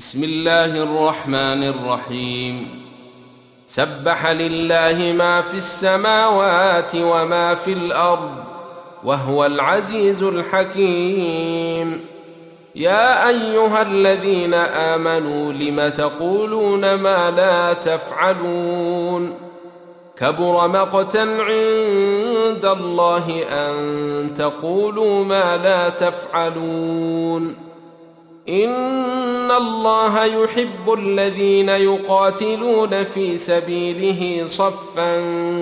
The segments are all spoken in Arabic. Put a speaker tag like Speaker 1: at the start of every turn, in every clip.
Speaker 1: بسم الله الرحمن الرحيم. سبح لله ما في السماوات وما في الأرض وهو العزيز الحكيم. يا أيها الذين آمنوا لم تقولون ما لا تفعلون؟ كبر مقتا عند الله أن تقولوا ما لا تفعلون. إن الله يحب الذين يقاتلون في سبيله صفا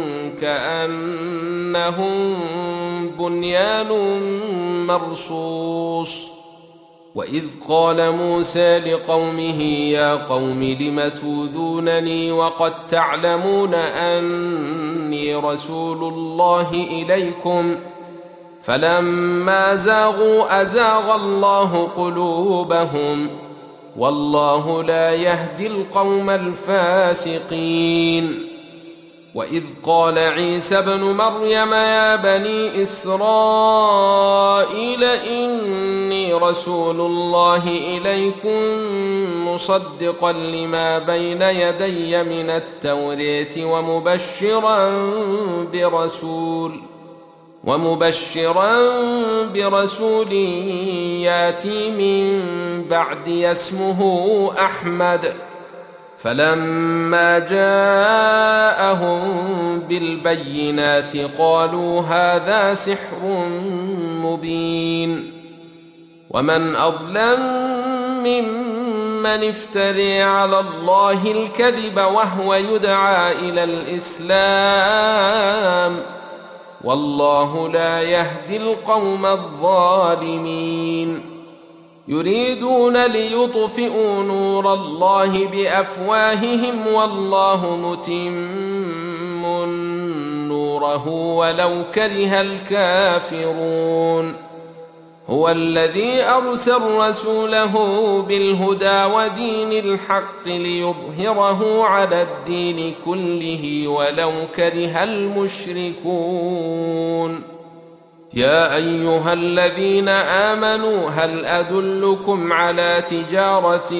Speaker 1: كأنهم بنيان مرصوص. وإذ قال موسى لقومه يا قوم لم توذونني وقد تعلمون أني رسول الله إليكم فلما زاغوا أزاغ الله قلوبهم والله لا يهدي القوم الفاسقين. وإذ قال عيسى ابن مريم يا بني إسرائيل إني رسول الله إليكم مصدقا لما بين يدي من التوراة ومبشرا برسول ياتي من بعدي اسمه أحمد. فلما جاءهم بالبينات قالوا هذا سحر مبين. ومن أظلم ممن افتري على الله الكذب وهو يدعى إلى الإسلام والله لا يهدي القوم الظالمين. يريدون ليطفئوا نور الله بأفواههم والله متم نوره ولو كره الكافرون. هو الذي أرسل رسوله بالهدى ودين الحق ليظهره على الدين كله ولو كره المشركون. يا أيها الذين آمنوا هل أدلكم على تجارة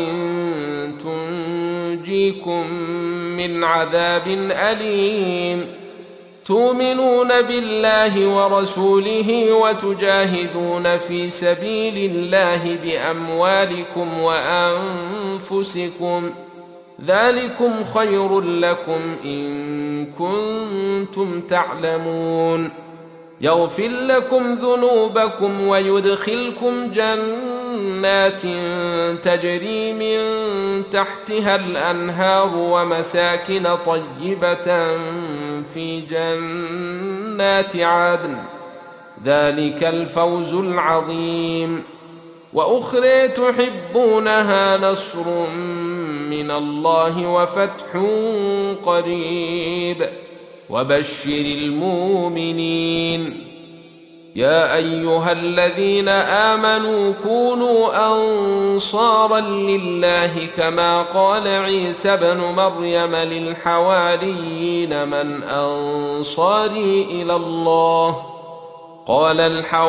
Speaker 1: تنجيكم من عذاب أليم تؤمنون بالله ورسوله وتجاهدون في سبيل الله بأموالكم وأنفسكم ذلكم خير لكم إن كنتم تعلمون. يغفر لكم ذنوبكم ويدخلكم جنات تجري من تحتها الأنهار ومساكن طيبة في جنات عدن ذلك الفوز العظيم. وأخرى تحبونها نصر من الله وفتح قريب وبشر المؤمنين. يا أيها الذين آمنوا كونوا أنصارا لله كما قال عيسى ابن مريم للحواريين من أنصاري إلى الله قال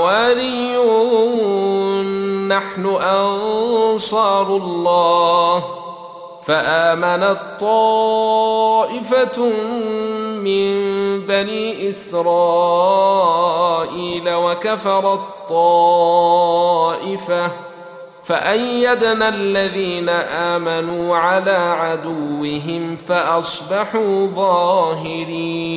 Speaker 1: الحواريون نحن أنصار الله. فآمنت طائفة من بني إسرائيل وكفرت طائفة فأيدنا الذين آمنوا على عدوهم فأصبحوا ظاهرين.